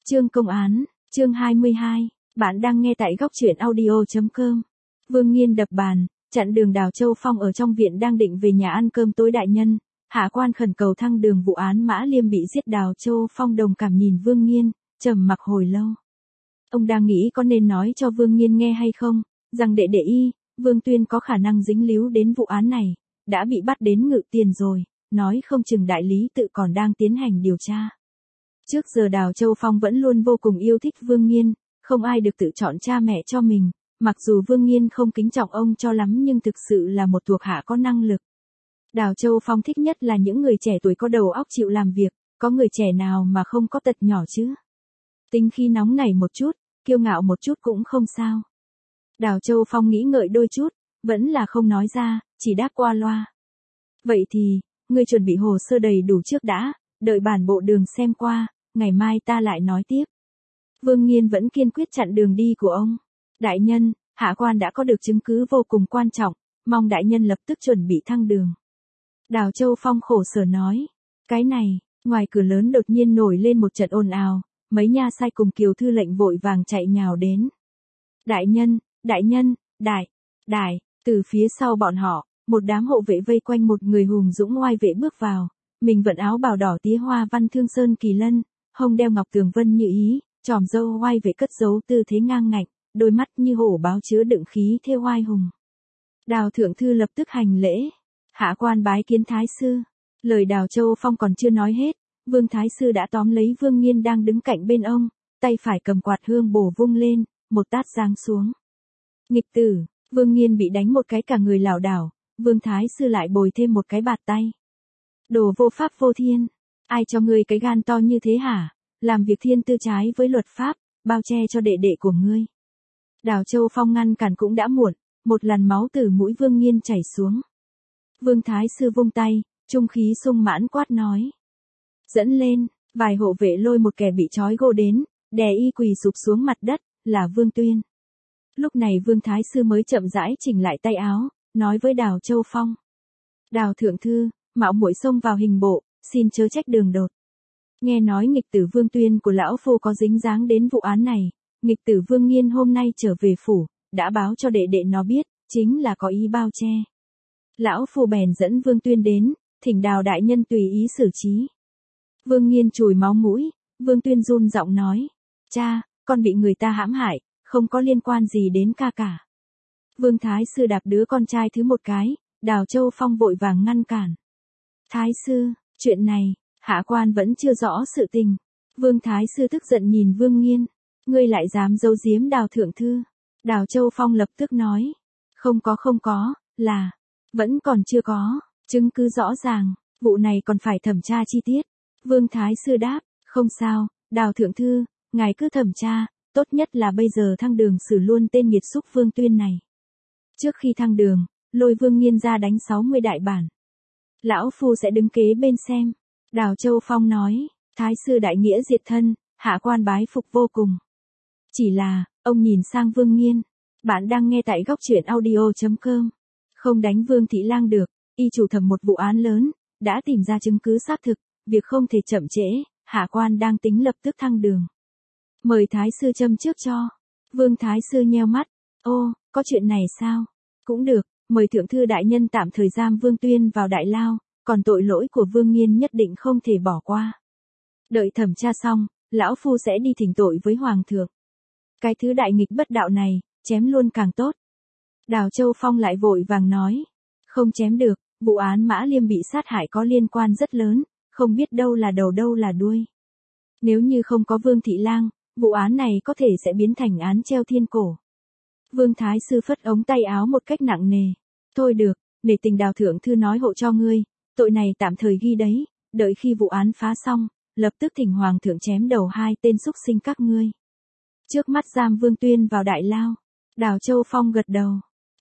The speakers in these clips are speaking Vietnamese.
Chương công án, chương 22, bạn đang nghe tại góc truyện audio.com. Vương Nghiên đập bàn, chặn đường Đào Châu Phong ở trong viện đang định về nhà ăn cơm tối đại nhân. Hạ quan khẩn cầu thăng đường vụ án Mã Liêm bị giết. Đào Châu Phong đồng cảm nhìn Vương Nghiên, trầm mặc hồi lâu. Ông đang nghĩ có nên nói cho Vương Nghiên nghe hay không, rằng đệ đệ y, Vương Tuyên có khả năng dính líu đến vụ án này, đã bị bắt đến Ngự Tiền rồi, nói không chừng đại lý tự còn đang tiến hành điều tra. Trước giờ Đào Châu Phong vẫn luôn vô cùng yêu thích Vương Nghiên, không ai được tự chọn cha mẹ cho mình, mặc dù Vương Nghiên không kính trọng ông cho lắm nhưng thực sự là một thuộc hạ có năng lực. Đào Châu Phong thích nhất là những người trẻ tuổi có đầu óc chịu làm việc, có người trẻ nào mà không có tật nhỏ chứ. Tính khí nóng nảy một chút, kiêu ngạo một chút cũng không sao. Đào Châu Phong nghĩ ngợi đôi chút, vẫn là không nói ra, chỉ đáp qua loa. Vậy thì, ngươi chuẩn bị hồ sơ đầy đủ trước đã, đợi bản bộ đường xem qua, ngày mai ta lại nói tiếp. Vương Nghiên vẫn kiên quyết chặn đường đi của ông. Đại nhân, hạ quan đã có được chứng cứ vô cùng quan trọng, mong đại nhân lập tức chuẩn bị thăng đường. Đào Châu Phong khổ sở nói. Cái này, ngoài cửa lớn đột nhiên nổi lên một trận ồn ào, mấy nha sai cùng Kiều Thư lệnh vội vàng chạy nhào đến. Đại nhân, từ phía sau bọn họ, một đám hộ vệ vây quanh một người hùng dũng oai vệ bước vào. Mình vận áo bào đỏ tía hoa văn thương sơn kỳ lân, hông đeo ngọc tường vân như ý, tròm râu oai vệ cất giấu tư thế ngang ngạnh, đôi mắt như hổ báo chứa đựng khí thế oai hùng. Đào thượng thư lập tức hành lễ. Hạ quan bái kiến thái sư. Lời Đào Châu Phong còn chưa nói hết, Vương thái sư đã tóm lấy Vương Nghiên đang đứng cạnh bên ông, tay phải cầm quạt hương bổ vung lên, một tát giáng xuống. Nghịch tử, Vương Nghiên bị đánh một cái cả người lảo đảo, Vương thái sư lại bồi thêm một cái bạt tay. Đồ vô pháp vô thiên, ai cho ngươi cái gan to như thế hả, làm việc thiên tư trái với luật pháp, bao che cho đệ đệ của ngươi. Đào Châu Phong ngăn cản cũng đã muộn, một làn máu từ mũi Vương Nghiên chảy xuống. Vương thái sư vung tay, trung khí sung mãn quát nói. Dẫn lên, vài hộ vệ lôi một kẻ bị trói gô đến, đè y quỳ sụp xuống mặt đất, là Vương Tuyên. Lúc này Vương thái sư mới chậm rãi chỉnh lại tay áo, nói với Đào Châu Phong. Đào thượng thư, mạo muội xông vào hình bộ, xin chớ trách đường đột. Nghe nói nghịch tử Vương Tuyên của lão phu có dính dáng đến vụ án này, nghịch tử Vương Nghiên hôm nay trở về phủ, đã báo cho đệ đệ nó biết, chính là có ý bao che. Lão phu bèn dẫn Vương Tuyên đến, thỉnh Đào đại nhân tùy ý xử trí. Vương Nghiên chùi máu mũi, Vương Tuyên run giọng nói, cha, con bị người ta hãm hại, không có liên quan gì đến ca cả. Vương thái sư đạp đứa con trai thứ một cái, Đào Châu Phong vội vàng ngăn cản. Thái sư, chuyện này, hạ quan vẫn chưa rõ sự tình. Vương thái sư tức giận nhìn Vương Nghiên, ngươi lại dám giấu giếm Đào thượng thư. Đào Châu Phong lập tức nói, không có, là, vẫn còn chưa có, chứng cứ rõ ràng, vụ này còn phải thẩm tra chi tiết. Vương thái sư đáp, không sao, Đào thượng thư, ngài cứ thẩm tra, tốt nhất là bây giờ thăng đường xử luôn tên nghiệt xúc Vương Tuyên này. Trước khi thăng đường, lôi Vương Nghiên ra đánh 60 đại bản. Lão phu sẽ đứng kế bên xem. Đào Châu Phong nói, thái sư đại nghĩa diệt thân, hạ quan bái phục vô cùng. Chỉ là, ông nhìn sang Vương Nghiên. Bạn đang nghe tại góc truyện audio.com. Không đánh Vương Thị Lang được, y chủ thẩm một vụ án lớn, đã tìm ra chứng cứ xác thực, việc không thể chậm trễ, hạ quan đang tính lập tức thăng đường. Mời thái sư châm trước cho. Vương thái sư nheo mắt, ô, có chuyện này sao? Cũng được, mời thượng thư đại nhân tạm thời giam Vương Tuyên vào đại lao, còn tội lỗi của Vương Nghiên nhất định không thể bỏ qua. Đợi thẩm tra xong, lão phu sẽ đi thỉnh tội với hoàng thượng. Cái thứ đại nghịch bất đạo này, chém luôn càng tốt. Đào Châu Phong lại vội vàng nói, không chém được, vụ án Mã Liêm bị sát hại có liên quan rất lớn, không biết đâu là đầu đâu là đuôi. Nếu như không có Vương Thị Lang, vụ án này có thể sẽ biến thành án treo thiên cổ. Vương thái sư phất ống tay áo một cách nặng nề. Thôi được, nể tình Đào thượng thư nói hộ cho ngươi, tội này tạm thời ghi đấy, đợi khi vụ án phá xong, lập tức thỉnh hoàng thượng chém đầu hai tên xúc sinh các ngươi. Trước mắt giam Vương Tuyên vào đại lao. Đào Châu Phong gật đầu.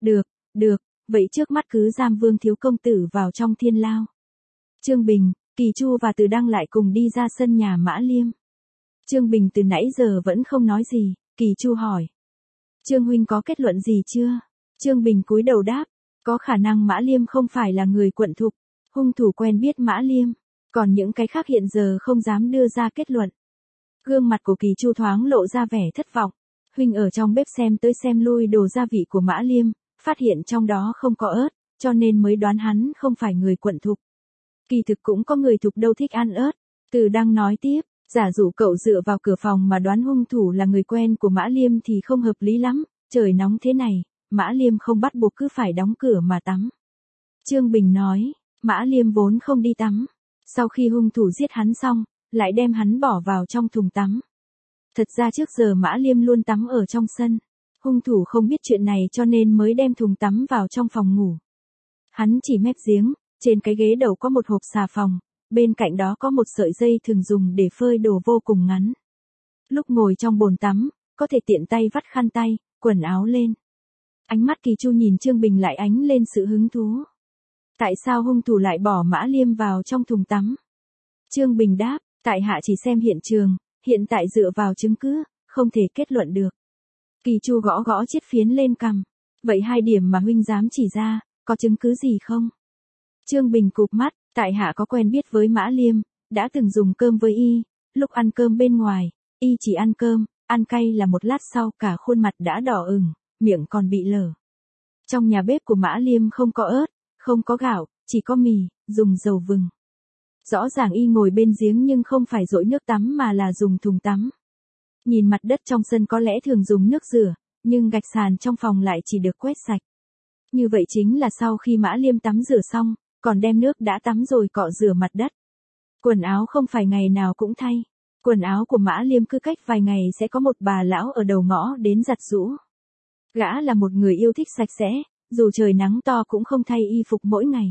Được, vậy trước mắt cứ giam Vương thiếu công tử vào trong thiên lao. Trương Bình, Kỳ Chu và Từ Đăng lại cùng đi ra sân nhà Mã Liêm. Trương Bình từ nãy giờ vẫn không nói gì, Kỳ Chu hỏi. Trương huynh có kết luận gì chưa? Trương Bình cúi đầu đáp, có khả năng Mã Liêm không phải là người quận thục, hung thủ quen biết Mã Liêm, còn những cái khác hiện giờ không dám đưa ra kết luận. Gương mặt của Kỳ Chu thoáng lộ ra vẻ thất vọng. Huynh ở trong bếp xem tới xem lui đồ gia vị của Mã Liêm, phát hiện trong đó không có ớt, cho nên mới đoán hắn không phải người quận thục. Kỳ thực cũng có người thục đâu thích ăn ớt. Từ đang nói tiếp, giả dụ cậu dựa vào cửa phòng mà đoán hung thủ là người quen của Mã Liêm thì không hợp lý lắm, trời nóng thế này, Mã Liêm không bắt buộc cứ phải đóng cửa mà tắm. Trương Bình nói, Mã Liêm vốn không đi tắm. Sau khi hung thủ giết hắn xong, lại đem hắn bỏ vào trong thùng tắm. Thật ra trước giờ Mã Liêm luôn tắm ở trong sân. Hung thủ không biết chuyện này cho nên mới đem thùng tắm vào trong phòng ngủ. Hắn chỉ mép giếng, trên cái ghế đầu có một hộp xà phòng, bên cạnh đó có một sợi dây thường dùng để phơi đồ vô cùng ngắn. Lúc ngồi trong bồn tắm, có thể tiện tay vắt khăn tay, quần áo lên. Ánh mắt Kỳ Chu nhìn Trương Bình lại ánh lên sự hứng thú. Tại sao hung thủ lại bỏ Mã Liêm vào trong thùng tắm? Trương Bình đáp, tại hạ chỉ xem hiện trường, hiện tại dựa vào chứng cứ, không thể kết luận được. Kỳ Chu gõ gõ chiếc phiến lên cằm. Vậy 2 điểm mà huynh dám chỉ ra, có chứng cứ gì không? Trương Bình cụp mắt, tại hạ có quen biết với Mã Liêm, đã từng dùng cơm với y, lúc ăn cơm bên ngoài, y chỉ ăn cơm, ăn cay là một lát sau cả khuôn mặt đã đỏ ửng, miệng còn bị lở. Trong nhà bếp của Mã Liêm không có ớt, không có gạo, chỉ có mì, dùng dầu vừng. Rõ ràng y ngồi bên giếng nhưng không phải dội nước tắm mà là dùng thùng tắm. Nhìn mặt đất trong sân có lẽ thường dùng nước rửa, nhưng gạch sàn trong phòng lại chỉ được quét sạch. Như vậy chính là sau khi Mã Liêm tắm rửa xong, còn đem nước đã tắm rồi cọ rửa mặt đất. Quần áo không phải ngày nào cũng thay. Quần áo của Mã Liêm cứ cách vài ngày sẽ có một bà lão ở đầu ngõ đến giặt giũ. Gã là một người yêu thích sạch sẽ, dù trời nắng to cũng không thay y phục mỗi ngày.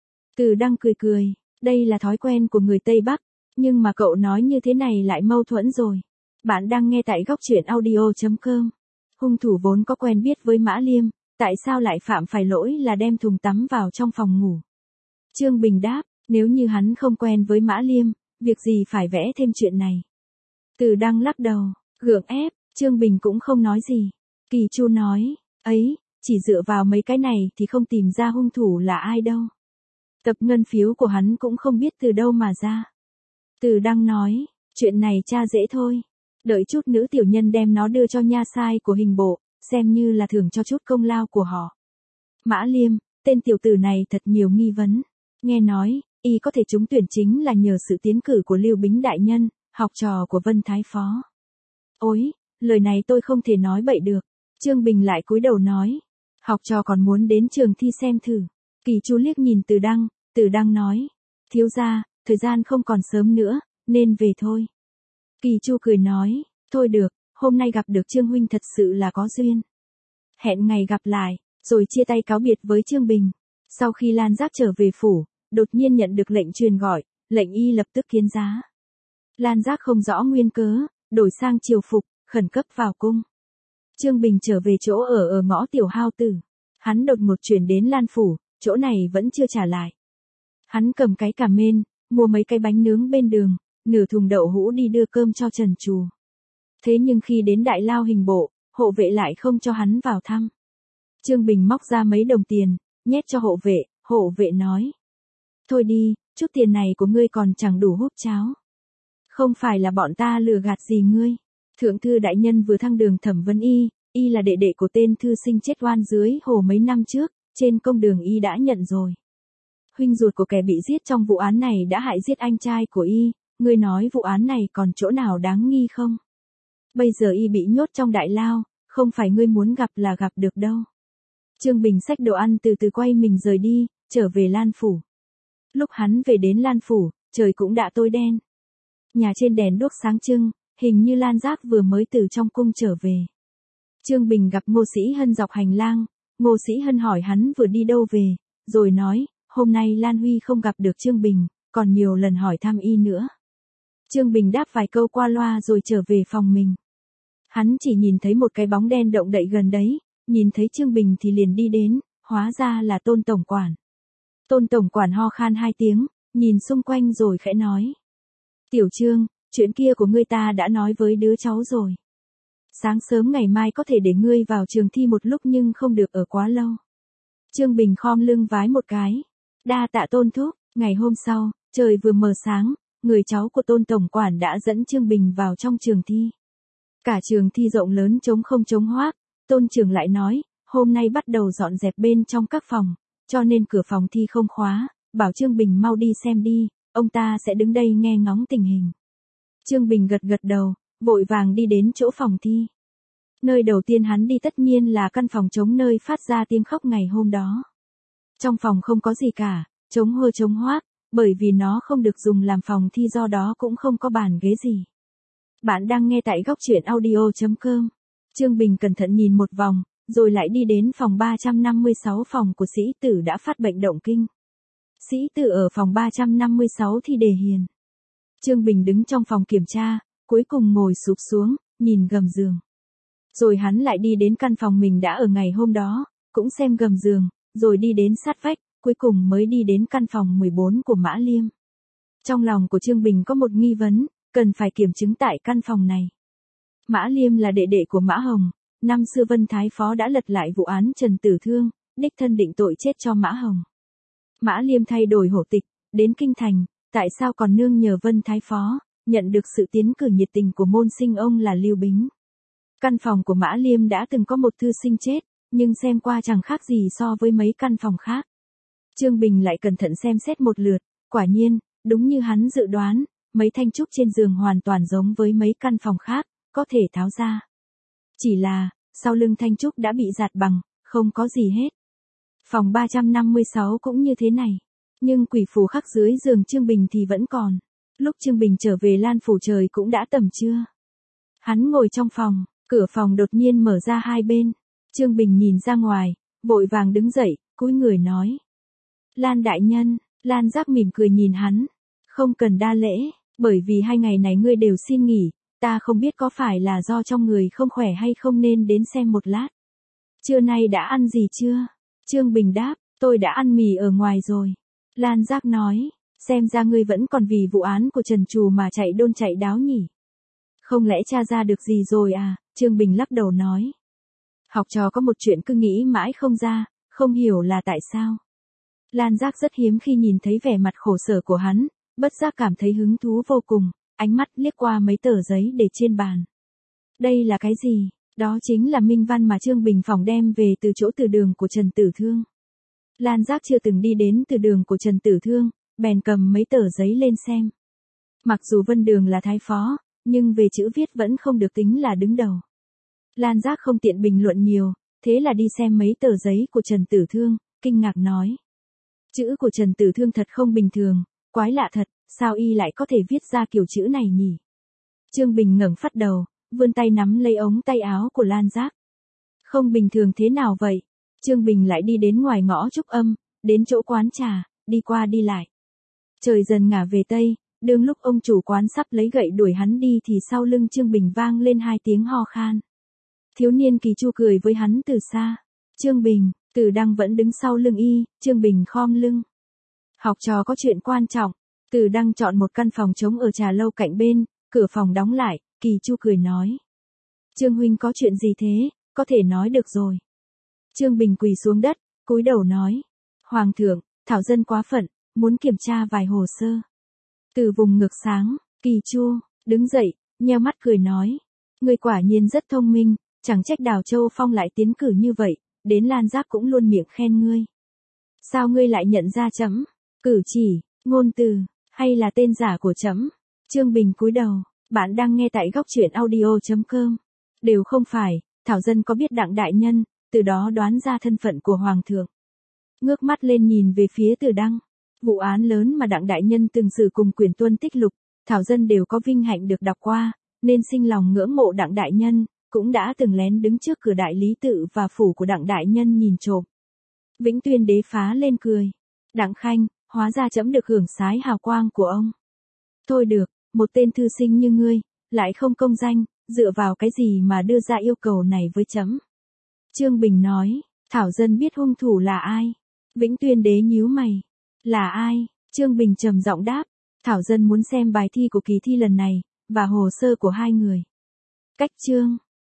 Từ Đăng cười cười, đây là thói quen của người Tây Bắc, nhưng mà cậu nói như thế này lại mâu thuẫn rồi. Bạn đang nghe tại góc truyện audio.com. Hung thủ vốn có quen biết với Mã Liêm, tại sao lại phạm phải lỗi là đem thùng tắm vào trong phòng ngủ? Trương Bình đáp, nếu như hắn không quen với Mã Liêm, việc gì phải vẽ thêm chuyện này? Từ Đăng lắc đầu, gượng ép, Trương Bình cũng không nói gì. Kỳ Chu nói, ấy, chỉ dựa vào mấy cái này thì không tìm ra hung thủ là ai đâu. Tập ngân phiếu của hắn cũng không biết từ đâu mà ra. Từ Đăng nói, chuyện này tra dễ thôi. Đợi chút nữ tiểu nhân đem nó đưa cho nha sai của hình bộ, xem như là thưởng cho chút công lao của họ. Mã Liêm, tên tiểu tử này thật nhiều nghi vấn. Nghe nói, y có thể trúng tuyển chính là nhờ sự tiến cử của Lưu Bính đại nhân, học trò của Vân Thái Phó. Ôi, lời này tôi không thể nói bậy được. Trương Bình lại cúi đầu nói, học trò còn muốn đến trường thi xem thử. Kỳ Chu liếc nhìn Từ Đăng nói, thiếu gia, thời gian không còn sớm nữa, nên về thôi. Kỳ Chu cười nói, thôi được, hôm nay gặp được Trương huynh thật sự là có duyên. Hẹn ngày gặp lại, rồi chia tay cáo biệt với Trương Bình. Sau khi Lan Giác trở về phủ, đột nhiên nhận được lệnh truyền gọi, lệnh y lập tức kiến giá. Lan Giác không rõ nguyên cớ, đổi sang triều phục, khẩn cấp vào cung. Trương Bình trở về chỗ ở ngõ Tiểu Hao Tử. Hắn đột ngột chuyển đến Lan phủ, chỗ này vẫn chưa trả lại. Hắn cầm cái cà mên, mua mấy cái bánh nướng bên đường, nửa thùng đậu hũ đi đưa cơm cho Trần Trù. Thế nhưng khi đến đại lao hình bộ, hộ vệ lại không cho hắn vào thăm. Trương Bình móc ra mấy đồng tiền, nhét cho hộ vệ nói. Thôi đi, chút tiền này của ngươi còn chẳng đủ húp cháo. Không phải là bọn ta lừa gạt gì ngươi. Thượng thư đại nhân vừa thăng đường thẩm vấn y là đệ đệ của tên thư sinh chết oan dưới hồ mấy năm trước, trên công đường y đã nhận rồi. Huynh ruột của kẻ bị giết trong vụ án này đã hại giết anh trai của y, ngươi nói vụ án này còn chỗ nào đáng nghi không? Bây giờ y bị nhốt trong đại lao, không phải ngươi muốn gặp là gặp được đâu. Trương Bình xách đồ ăn từ từ quay mình rời đi, trở về Lan phủ. Lúc hắn về đến Lan phủ, trời cũng đã tối đen. Nhà trên đèn đuốc sáng trưng, hình như Lan Giác vừa mới từ trong cung trở về. Trương Bình gặp Ngô Sĩ Hân dọc hành lang, Ngô Sĩ Hân hỏi hắn vừa đi đâu về, rồi nói, hôm nay Lan Huy không gặp được Trương Bình, còn nhiều lần hỏi thăm y nữa. Trương Bình đáp vài câu qua loa rồi trở về phòng mình. Hắn chỉ nhìn thấy một cái bóng đen động đậy gần đấy, nhìn thấy Trương Bình thì liền đi đến, hóa ra là Tôn tổng quản. Tôn tổng quản ho khan 2 tiếng, nhìn xung quanh rồi khẽ nói. Tiểu Trương, chuyện kia của ngươi ta đã nói với đứa cháu rồi. Sáng sớm ngày mai có thể để ngươi vào trường thi một lúc nhưng không được ở quá lâu. Trương Bình khom lưng vái một cái. Đa tạ Tôn thúc. Ngày hôm sau, trời vừa mờ sáng, người cháu của Tôn tổng quản đã dẫn Trương Bình vào trong trường thi. Cả trường thi rộng lớn trống không trống hoác, Tôn trưởng lại nói, hôm nay bắt đầu dọn dẹp bên trong các phòng, cho nên cửa phòng thi không khóa, bảo Trương Bình mau đi xem đi, ông ta sẽ đứng đây nghe ngóng tình hình. Trương Bình gật gật đầu, vội vàng đi đến chỗ phòng thi. Nơi đầu tiên hắn đi tất nhiên là căn phòng trống nơi phát ra tiếng khóc ngày hôm đó. Trong phòng không có gì cả, trống hơ trống hoác, bởi vì nó không được dùng làm phòng thi, do đó cũng không có bàn ghế gì. Bạn đang nghe tại góc truyện audio.com. Trương Bình cẩn thận nhìn một vòng, rồi lại đi đến phòng 356, phòng của sĩ tử đã phát bệnh động kinh. Sĩ tử ở phòng 356 thì đề hiền. Trương Bình đứng trong phòng kiểm tra, cuối cùng ngồi sụp xuống, nhìn gầm giường. Rồi hắn lại đi đến căn phòng mình đã ở ngày hôm đó, cũng xem gầm giường, rồi đi đến sát vách, cuối cùng mới đi đến căn phòng 14 của Mã Liêm. Trong lòng của Trương Bình có một nghi vấn, cần phải kiểm chứng tại căn phòng này. Mã Liêm là đệ đệ của Mã Hồng, năm xưa Vân Thái Phó đã lật lại vụ án Trần Tử Thương, đích thân định tội chết cho Mã Hồng. Mã Liêm thay đổi hổ tịch, đến Kinh Thành, tại sao còn nương nhờ Vân Thái Phó, nhận được sự tiến cử nhiệt tình của môn sinh ông là Lưu Bính. Căn phòng của Mã Liêm đã từng có một thư sinh chết, nhưng xem qua chẳng khác gì so với mấy căn phòng khác. Trương Bình lại cẩn thận xem xét một lượt, quả nhiên, đúng như hắn dự đoán, mấy thanh trúc trên giường hoàn toàn giống với mấy căn phòng khác, có thể tháo ra. Chỉ là, sau lưng thanh trúc đã bị rạt bằng, không có gì hết. Phòng 356 cũng như thế này, nhưng quỷ phù khắc dưới giường Trương Bình thì vẫn còn. Lúc Trương Bình trở về Lan Phủ trời cũng đã tầm trưa. Hắn ngồi trong phòng, cửa phòng đột nhiên mở ra hai bên. Trương Bình nhìn ra ngoài, vội vàng đứng dậy, cúi người nói. Lan đại nhân, Lan Giác mỉm cười nhìn hắn. Không cần đa lễ, bởi vì 2 ngày này ngươi đều xin nghỉ, ta không biết có phải là do trong người không khỏe hay không nên đến xem một lát. Trưa nay đã ăn gì chưa? Trương Bình đáp, tôi đã ăn mì ở ngoài rồi. Lan Giác nói, xem ra ngươi vẫn còn vì vụ án của Trần Trù mà chạy đôn chạy đáo nhỉ. Không lẽ tra ra được gì rồi à? Trương Bình lắc đầu nói. Học trò có một chuyện cứ nghĩ mãi không ra, không hiểu là tại sao. Lan Giác rất hiếm khi nhìn thấy vẻ mặt khổ sở của hắn, bất giác cảm thấy hứng thú vô cùng, ánh mắt liếc qua mấy tờ giấy để trên bàn. Đây là cái gì? Đó chính là minh văn mà Trương Bình phỏng đem về từ chỗ từ đường của Trần Tử Thương. Lan Giác chưa từng đi đến từ đường của Trần Tử Thương, bèn cầm mấy tờ giấy lên xem. Mặc dù Vân Đường là thái phó, nhưng về chữ viết vẫn không được tính là đứng đầu. Lan Giác không tiện bình luận nhiều, thế là đi xem mấy tờ giấy của Trần Tử Thương, kinh ngạc nói. Chữ của Trần Tử Thương thật không bình thường, quái lạ thật, sao y lại có thể viết ra kiểu chữ này nhỉ? Trương Bình ngẩng phát đầu, vươn tay nắm lấy ống tay áo của Lan Giác. Không bình thường thế nào vậy? Trương Bình lại đi đến ngoài ngõ Trúc Âm, đến chỗ quán trà, đi qua đi lại. Trời dần ngả về Tây, đương lúc ông chủ quán sắp lấy gậy đuổi hắn đi thì sau lưng Trương Bình vang lên 2 tiếng ho khan. Thiếu niên Kỳ Chu cười với hắn từ xa. Trương Bình, Từ Đăng vẫn đứng sau lưng y, Trương Bình khom lưng. Học trò có chuyện quan trọng. Từ Đăng chọn một căn phòng trống ở trà lâu cạnh bên, cửa phòng đóng lại, Kỳ Chu cười nói. Trương huynh có chuyện gì thế, có thể nói được rồi. Trương Bình quỳ xuống đất, cúi đầu nói. Hoàng thượng, Thảo dân quá phận, muốn kiểm tra vài hồ sơ. Từ vùng ngực sáng, Kỳ Chu, đứng dậy, nheo mắt cười nói. Ngươi quả nhiên rất thông minh, chẳng trách Đào Châu Phong lại tiến cử như vậy, đến Lan Giác cũng luôn miệng khen ngươi. Sao ngươi lại nhận ra trẫm? Cử chỉ, ngôn từ, hay là tên giả của trẫm? Trương Bình cúi đầu, bạn đang nghe tại góc truyện audio.com. Đều không phải, Thảo dân có biết Đặng đại nhân, từ đó đoán ra thân phận của Hoàng thượng. Ngước mắt lên nhìn về phía Từ Đăng. Vụ án lớn mà Đặng đại nhân từng xử cùng Quyền Tuân Tích Lục, Thảo dân đều có vinh hạnh được đọc qua, nên sinh lòng ngưỡng mộ Đặng đại nhân, cũng đã từng lén đứng trước cửa đại lý tự và phủ của Đặng đại nhân nhìn trộm. Vĩnh Tuyên đế phá lên cười. Đặng khanh, hóa ra trẫm được hưởng sái hào quang của ông. Thôi được, một tên thư sinh như ngươi, lại không công danh, dựa vào cái gì mà đưa ra yêu cầu này với trẫm? Trương Bình nói, Thảo dân biết hung thủ là ai. Vĩnh Tuyên đế nhíu mày. Là ai? Trương Bình trầm giọng đáp, Thảo dân muốn xem bài thi của kỳ thi lần này, và hồ sơ của 2 người. Cách chương